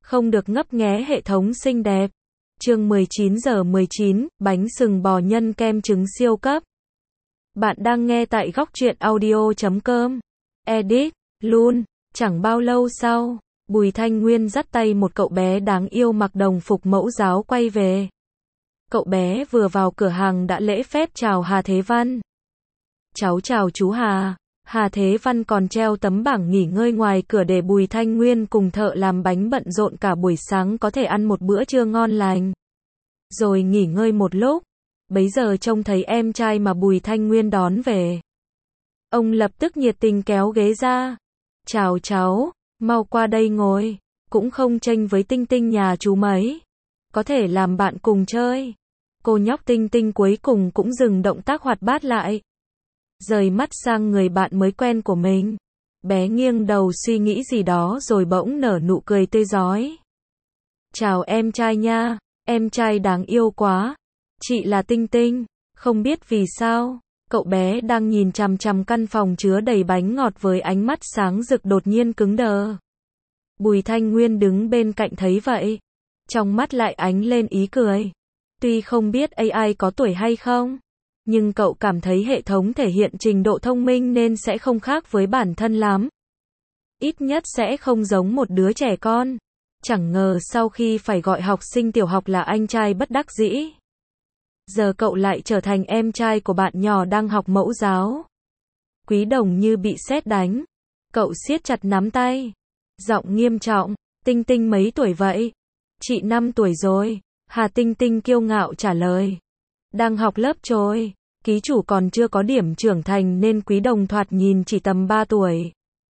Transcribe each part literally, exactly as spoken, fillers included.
Không được ngấp nghé hệ thống xinh đẹp. Chương mười chín giờ mười chín, bánh sừng bò nhân kem trứng siêu cấp. Bạn đang nghe tại góc truyện audio chấm com. Edit, luôn. Chẳng bao lâu sau, Bùi Thanh Nguyên dắt tay một cậu bé đáng yêu mặc đồng phục mẫu giáo quay về. Cậu bé vừa vào cửa hàng đã lễ phép chào Hà Thế Văn. Cháu chào chú Hà. Hà Thế Văn còn treo tấm bảng nghỉ ngơi ngoài cửa để Bùi Thanh Nguyên cùng thợ làm bánh bận rộn cả buổi sáng có thể ăn một bữa trưa ngon lành. Rồi nghỉ ngơi một lúc. Bấy giờ trông thấy em trai mà Bùi Thanh Nguyên đón về. Ông lập tức nhiệt tình kéo ghế ra. Chào cháu, mau qua đây ngồi. Cũng không chênh với Tinh Tinh nhà chú mấy. Có thể làm bạn cùng chơi. Cô nhóc Tinh Tinh cuối cùng cũng dừng động tác hoạt bát lại. Rời mắt sang người bạn mới quen của mình. Bé nghiêng đầu suy nghĩ gì đó rồi bỗng nở nụ cười tươi rói. Chào em trai nha, em trai đáng yêu quá. Chị là Tinh Tinh. Không biết vì sao, cậu bé đang nhìn chằm chằm căn phòng chứa đầy bánh ngọt với ánh mắt sáng rực đột nhiên cứng đờ. Bùi Thanh Nguyên đứng bên cạnh thấy vậy. Trong mắt lại ánh lên ý cười. Tuy không biết a i có tuổi hay không, nhưng cậu cảm thấy hệ thống thể hiện trình độ thông minh nên sẽ không khác với bản thân lắm. Ít nhất sẽ không giống một đứa trẻ con. Chẳng ngờ sau khi phải gọi học sinh tiểu học là anh trai bất đắc dĩ. Giờ cậu lại trở thành em trai của bạn nhỏ đang học mẫu giáo. Quý Đồng như bị sét đánh. Cậu siết chặt nắm tay. Giọng nghiêm trọng. Tinh Tinh mấy tuổi vậy? Chị năm tuổi rồi. Hà Tinh Tinh kiêu ngạo trả lời. Đang học lớp trôi. Ký chủ còn chưa có điểm trưởng thành nên Quý Đồng thoạt nhìn chỉ tầm ba tuổi.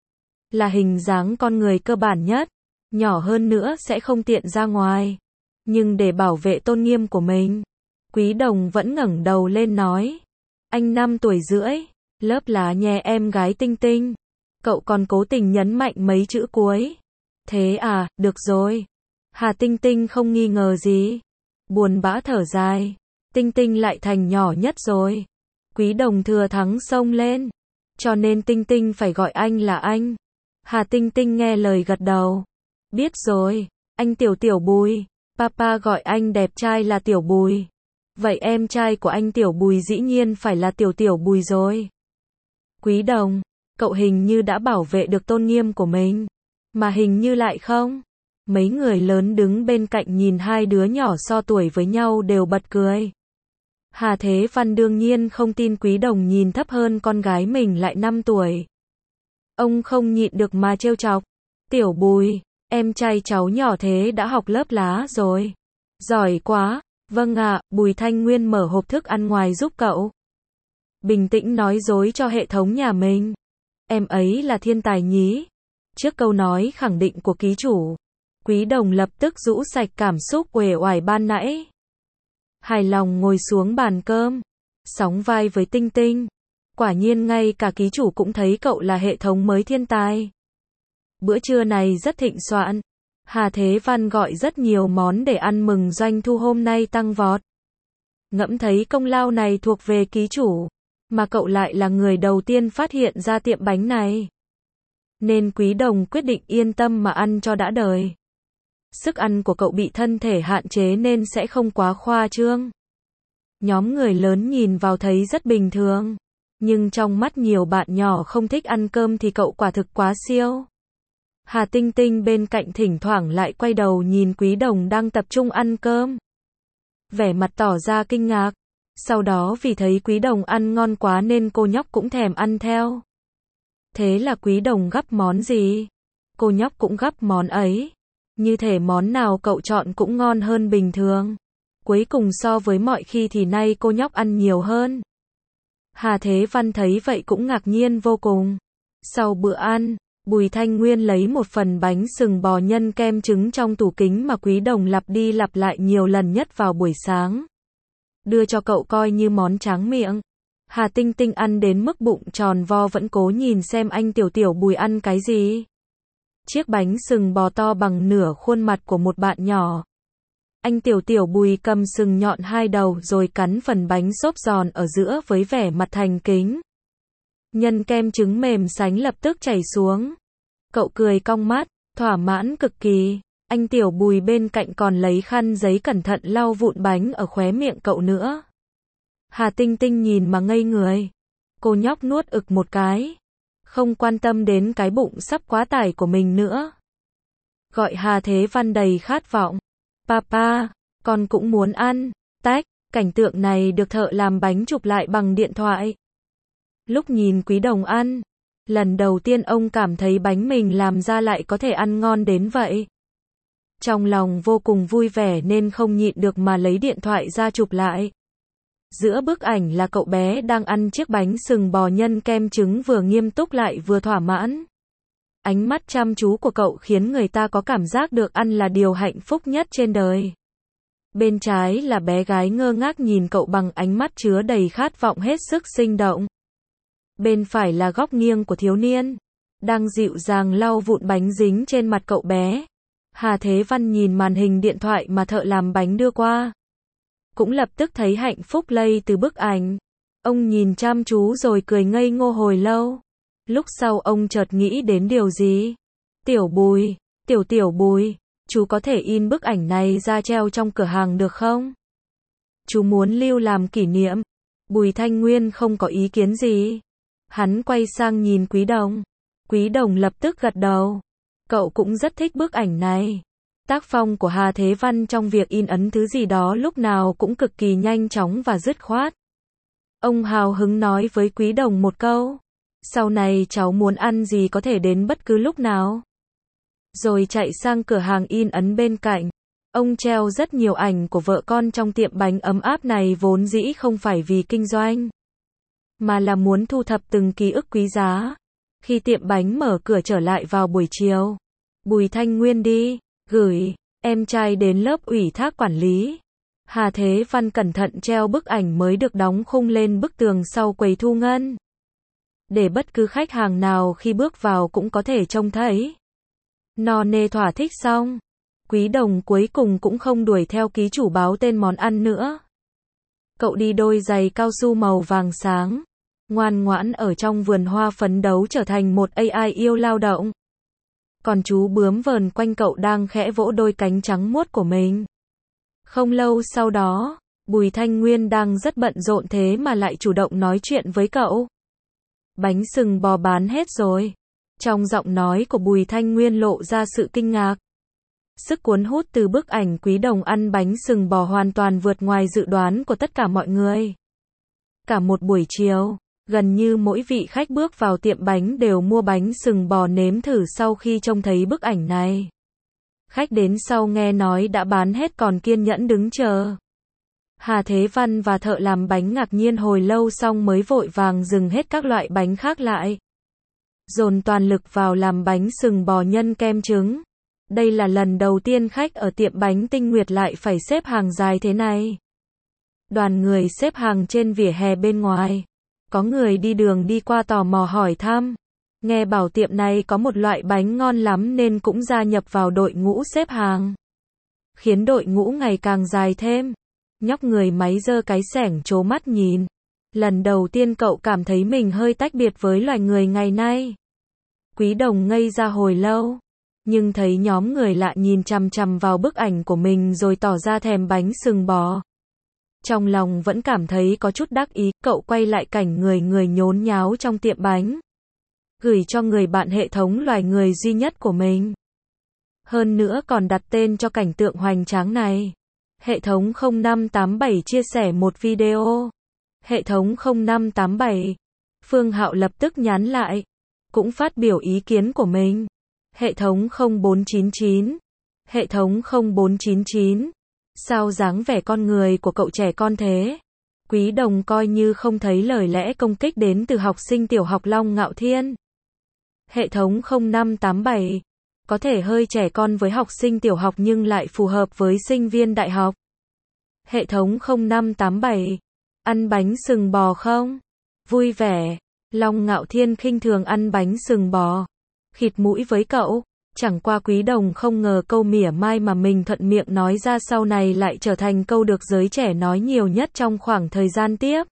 Là hình dáng con người cơ bản nhất. Nhỏ hơn nữa sẽ không tiện ra ngoài. Nhưng để bảo vệ tôn nghiêm của mình, Quý Đồng vẫn ngẩng đầu lên nói. Anh năm tuổi rưỡi. Lớp lá nhè em gái Tinh Tinh. Cậu còn cố tình nhấn mạnh mấy chữ cuối. Thế à, được rồi. Hà Tinh Tinh không nghi ngờ gì. Buồn bã thở dài. Tinh Tinh lại thành nhỏ nhất rồi. Quý Đồng thừa thắng xông lên. Cho nên Tinh Tinh phải gọi anh là anh. Hà Tinh Tinh nghe lời gật đầu. Biết rồi, anh Tiểu Tiểu Bùi. Papa gọi anh đẹp trai là Tiểu Bùi. Vậy em trai của anh Tiểu Bùi dĩ nhiên phải là Tiểu Tiểu Bùi rồi. Quý Đồng, cậu hình như đã bảo vệ được tôn nghiêm của mình. Mà hình như lại không. Mấy người lớn đứng bên cạnh nhìn hai đứa nhỏ so tuổi với nhau đều bật cười. Hà Thế Văn đương nhiên không tin Quý Đồng nhìn thấp hơn con gái mình lại năm tuổi. Ông không nhịn được mà trêu chọc. Tiểu Bùi, em trai cháu nhỏ thế đã học lớp lá rồi. Giỏi quá. Vâng ạ, Bùi Thanh Nguyên mở hộp thức ăn ngoài giúp cậu. Bình tĩnh nói dối cho hệ thống nhà mình. Em ấy là thiên tài nhí. Trước câu nói khẳng định của ký chủ, Quý Đồng lập tức rũ sạch cảm xúc uể oải ban nãy. Hài lòng ngồi xuống bàn cơm, sóng vai với Tinh Tinh. Quả nhiên ngay cả ký chủ cũng thấy cậu là hệ thống mới thiên tài. Bữa trưa này rất thịnh soạn. Hà Thế Văn gọi rất nhiều món để ăn mừng doanh thu hôm nay tăng vọt. Ngẫm thấy công lao này thuộc về ký chủ, mà cậu lại là người đầu tiên phát hiện ra tiệm bánh này. Nên Quý Đồng quyết định yên tâm mà ăn cho đã đời. Sức ăn của cậu bị thân thể hạn chế nên sẽ không quá khoa trương. Nhóm người lớn nhìn vào thấy rất bình thường. Nhưng trong mắt nhiều bạn nhỏ không thích ăn cơm thì cậu quả thực quá siêu. Hà Tinh Tinh bên cạnh thỉnh thoảng lại quay đầu nhìn Quý Đồng đang tập trung ăn cơm. Vẻ mặt tỏ ra kinh ngạc. Sau đó vì thấy Quý Đồng ăn ngon quá nên cô nhóc cũng thèm ăn theo. Thế là Quý Đồng gắp món gì? Cô nhóc cũng gắp món ấy. Như thể món nào cậu chọn cũng ngon hơn bình thường. Cuối cùng so với mọi khi thì nay cô nhóc ăn nhiều hơn. Hà Thế Văn thấy vậy cũng ngạc nhiên vô cùng. Sau bữa ăn, Bùi Thanh Nguyên lấy một phần bánh sừng bò nhân kem trứng trong tủ kính mà Quý Đồng lặp đi lặp lại nhiều lần nhất vào buổi sáng. Đưa cho cậu coi như món tráng miệng. Hà Tinh Tinh ăn đến mức bụng tròn vo vẫn cố nhìn xem anh Tiểu Tiểu Bùi ăn cái gì. Chiếc bánh sừng bò to bằng nửa khuôn mặt của một bạn nhỏ. Anh Tiểu Tiểu Bùi cầm sừng nhọn hai đầu rồi cắn phần bánh xốp giòn ở giữa với vẻ mặt thành kính. Nhân kem trứng mềm sánh lập tức chảy xuống. Cậu cười cong mắt, thỏa mãn cực kỳ. Anh Tiểu Bùi bên cạnh còn lấy khăn giấy cẩn thận lau vụn bánh ở khóe miệng cậu nữa. Hà Tinh Tinh nhìn mà ngây người. Cô nhóc nuốt ực một cái. Không quan tâm đến cái bụng sắp quá tải của mình nữa. Gọi Hà Thế Văn đầy khát vọng. Papa, con cũng muốn ăn. Tách, cảnh tượng này được thợ làm bánh chụp lại bằng điện thoại. Lúc nhìn Quý Đồng ăn, lần đầu tiên ông cảm thấy bánh mình làm ra lại có thể ăn ngon đến vậy. Trong lòng vô cùng vui vẻ nên không nhịn được mà lấy điện thoại ra chụp lại. Giữa bức ảnh là cậu bé đang ăn chiếc bánh sừng bò nhân kem trứng vừa nghiêm túc lại vừa thỏa mãn. Ánh mắt chăm chú của cậu khiến người ta có cảm giác được ăn là điều hạnh phúc nhất trên đời. Bên trái là bé gái ngơ ngác nhìn cậu bằng ánh mắt chứa đầy khát vọng hết sức sinh động. Bên phải là góc nghiêng của thiếu niên, đang dịu dàng lau vụn bánh dính trên mặt cậu bé. Hà Thế Văn nhìn màn hình điện thoại mà thợ làm bánh đưa qua. Cũng lập tức thấy hạnh phúc lây từ bức ảnh. Ông nhìn chăm chú rồi cười ngây ngô hồi lâu. Lúc sau ông chợt nghĩ đến điều gì. Tiểu Bùi, tiểu tiểu Bùi, chú có thể in bức ảnh này ra treo trong cửa hàng được không? Chú muốn lưu làm kỷ niệm. Bùi Thanh Nguyên không có ý kiến gì. Hắn quay sang nhìn Quý Đồng. Quý Đồng lập tức gật đầu. Cậu cũng rất thích bức ảnh này. Tác phong của Hà Thế Văn trong việc in ấn thứ gì đó lúc nào cũng cực kỳ nhanh chóng và dứt khoát. Ông hào hứng nói với Quý Đồng một câu. Sau này cháu muốn ăn gì có thể đến bất cứ lúc nào. Rồi chạy sang cửa hàng in ấn bên cạnh. Ông treo rất nhiều ảnh của vợ con trong tiệm bánh ấm áp này vốn dĩ không phải vì kinh doanh, mà là muốn thu thập từng ký ức quý giá. Khi tiệm bánh mở cửa trở lại vào buổi chiều, Bùi Thanh Nguyên đi, gửi, em trai đến lớp ủy thác quản lý. Hà Thế Văn cẩn thận treo bức ảnh mới được đóng khung lên bức tường sau quầy thu ngân. Để bất cứ khách hàng nào khi bước vào cũng có thể trông thấy. No nê thỏa thích xong, Quý Đồng cuối cùng cũng không đuổi theo ký chủ báo tên món ăn nữa. Cậu đi đôi giày cao su màu vàng sáng, ngoan ngoãn ở trong vườn hoa phấn đấu trở thành một a i yêu lao động. Còn chú bướm vờn quanh cậu đang khẽ vỗ đôi cánh trắng muốt của mình. Không lâu sau đó, Bùi Thanh Nguyên đang rất bận rộn thế mà lại chủ động nói chuyện với cậu. Bánh sừng bò bán hết rồi. Trong giọng nói của Bùi Thanh Nguyên lộ ra sự kinh ngạc. Sức cuốn hút từ bức ảnh Quý Đồng ăn bánh sừng bò hoàn toàn vượt ngoài dự đoán của tất cả mọi người. Cả một buổi chiều, gần như mỗi vị khách bước vào tiệm bánh đều mua bánh sừng bò nếm thử sau khi trông thấy bức ảnh này. Khách đến sau nghe nói đã bán hết còn kiên nhẫn đứng chờ. Hà Thế Văn và thợ làm bánh ngạc nhiên hồi lâu xong mới vội vàng dừng hết các loại bánh khác lại. Dồn toàn lực vào làm bánh sừng bò nhân kem trứng. Đây là lần đầu tiên khách ở tiệm bánh Tinh Nguyệt lại phải xếp hàng dài thế này. Đoàn người xếp hàng trên vỉa hè bên ngoài. Có người đi đường đi qua tò mò hỏi thăm. Nghe bảo tiệm này có một loại bánh ngon lắm nên cũng gia nhập vào đội ngũ xếp hàng. Khiến đội ngũ ngày càng dài thêm. Nhóc người máy giơ cái xẻng trố mắt nhìn. Lần đầu tiên cậu cảm thấy mình hơi tách biệt với loài người ngày nay. Quý Đồng ngây ra hồi lâu. Nhưng thấy nhóm người lạ nhìn chằm chằm vào bức ảnh của mình rồi tỏ ra thèm bánh sừng bò. Trong lòng vẫn cảm thấy có chút đắc ý, cậu quay lại cảnh người người nhốn nháo trong tiệm bánh. Gửi cho người bạn hệ thống loài người duy nhất của mình. Hơn nữa còn đặt tên cho cảnh tượng hoành tráng này. Hệ thống không năm tám bảy chia sẻ một video. Hệ thống không năm tám bảy. Phương Hạo lập tức nhắn lại. Cũng phát biểu ý kiến của mình. Hệ thống không bốn chín chín. Hệ thống không bốn chín chín. Sao dáng vẻ con người của cậu trẻ con thế? Quý Đồng coi như không thấy lời lẽ công kích đến từ học sinh tiểu học Long Ngạo Thiên. Hệ thống không năm tám bảy. Có thể hơi trẻ con với học sinh tiểu học nhưng lại phù hợp với sinh viên đại học. Hệ thống không năm tám bảy. Ăn bánh sừng bò không? Vui vẻ. Long Ngạo Thiên khinh thường ăn bánh sừng bò. Khịt mũi với cậu. Chẳng qua Quý Đồng không ngờ câu mỉa mai mà mình thuận miệng nói ra sau này lại trở thành câu được giới trẻ nói nhiều nhất trong khoảng thời gian tiếp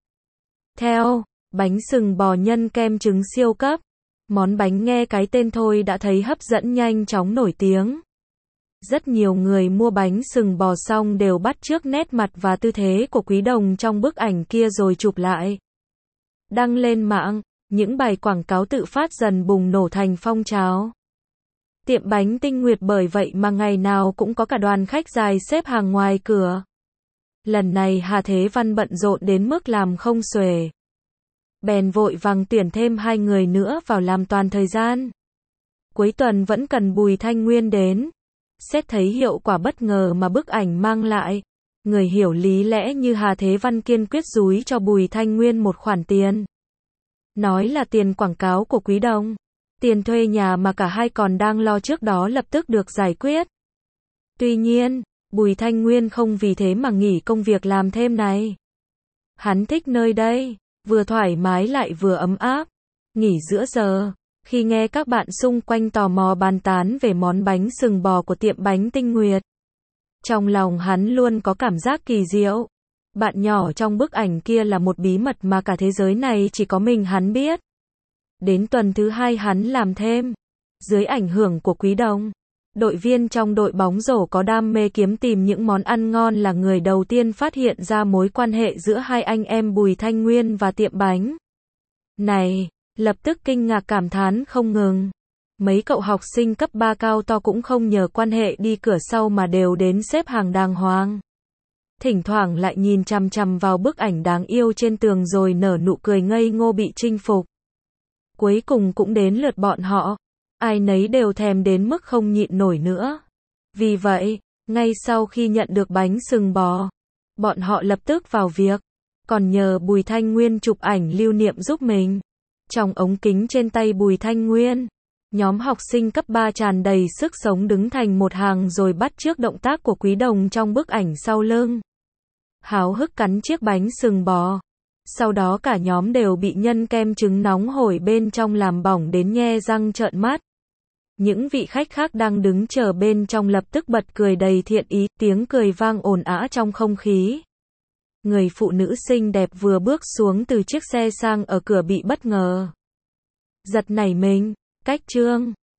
theo. Bánh sừng bò nhân kem trứng siêu cấp. Món bánh nghe cái tên thôi đã thấy hấp dẫn nhanh chóng nổi tiếng. Rất nhiều người mua bánh sừng bò xong đều bắt chước nét mặt và tư thế của Quý Đồng trong bức ảnh kia rồi chụp lại. Đăng lên mạng, những bài quảng cáo tự phát dần bùng nổ thành phong trào. Tiệm bánh Tinh Nguyệt bởi vậy mà ngày nào cũng có cả đoàn khách dài xếp hàng ngoài cửa. Lần này Hà Thế Văn bận rộn đến mức làm không xuể. Bèn vội vàng tuyển thêm hai người nữa vào làm toàn thời gian. Cuối tuần vẫn cần Bùi Thanh Nguyên đến. Xét thấy hiệu quả bất ngờ mà bức ảnh mang lại, người hiểu lý lẽ như Hà Thế Văn kiên quyết dúi cho Bùi Thanh Nguyên một khoản tiền. Nói là tiền quảng cáo của Quý Đồng. Tiền thuê nhà mà cả hai còn đang lo trước đó lập tức được giải quyết. Tuy nhiên, Bùi Thanh Nguyên không vì thế mà nghỉ công việc làm thêm này. Hắn thích nơi đây, vừa thoải mái lại vừa ấm áp. Nghỉ giữa giờ, khi nghe các bạn xung quanh tò mò bàn tán về món bánh sừng bò của tiệm bánh Tinh Nguyệt, trong lòng hắn luôn có cảm giác kỳ diệu. Bạn nhỏ trong bức ảnh kia là một bí mật mà cả thế giới này chỉ có mình hắn biết. Đến tuần thứ hai hắn làm thêm. Dưới ảnh hưởng của Quý Đồng, đội viên trong đội bóng rổ có đam mê kiếm tìm những món ăn ngon là người đầu tiên phát hiện ra mối quan hệ giữa hai anh em Bùi Thanh Nguyên và tiệm bánh này, lập tức kinh ngạc cảm thán không ngừng. Mấy cậu học sinh cấp ba cao to cũng không nhờ quan hệ đi cửa sau mà đều đến xếp hàng đàng hoàng. Thỉnh thoảng lại nhìn chằm chằm vào bức ảnh đáng yêu trên tường rồi nở nụ cười ngây ngô bị chinh phục. Cuối cùng cũng đến lượt bọn họ. Ai nấy đều thèm đến mức không nhịn nổi nữa. Vì vậy, ngay sau khi nhận được bánh sừng bò, bọn họ lập tức vào việc. Còn nhờ Bùi Thanh Nguyên chụp ảnh lưu niệm giúp mình. Trong ống kính trên tay Bùi Thanh Nguyên, nhóm học sinh cấp ba tràn đầy sức sống đứng thành một hàng rồi bắt chước động tác của Quý Đồng trong bức ảnh sau lưng. Háo hức cắn chiếc bánh sừng bò. Sau đó cả nhóm đều bị nhân kem trứng nóng hổi bên trong làm bỏng đến nhe răng trợn mắt. Những vị khách khác đang đứng chờ bên trong lập tức bật cười đầy thiện ý, tiếng cười vang ồn ào trong không khí. Người phụ nữ xinh đẹp vừa bước xuống từ chiếc xe sang ở cửa bị bất ngờ. Giật nảy mình, cách chương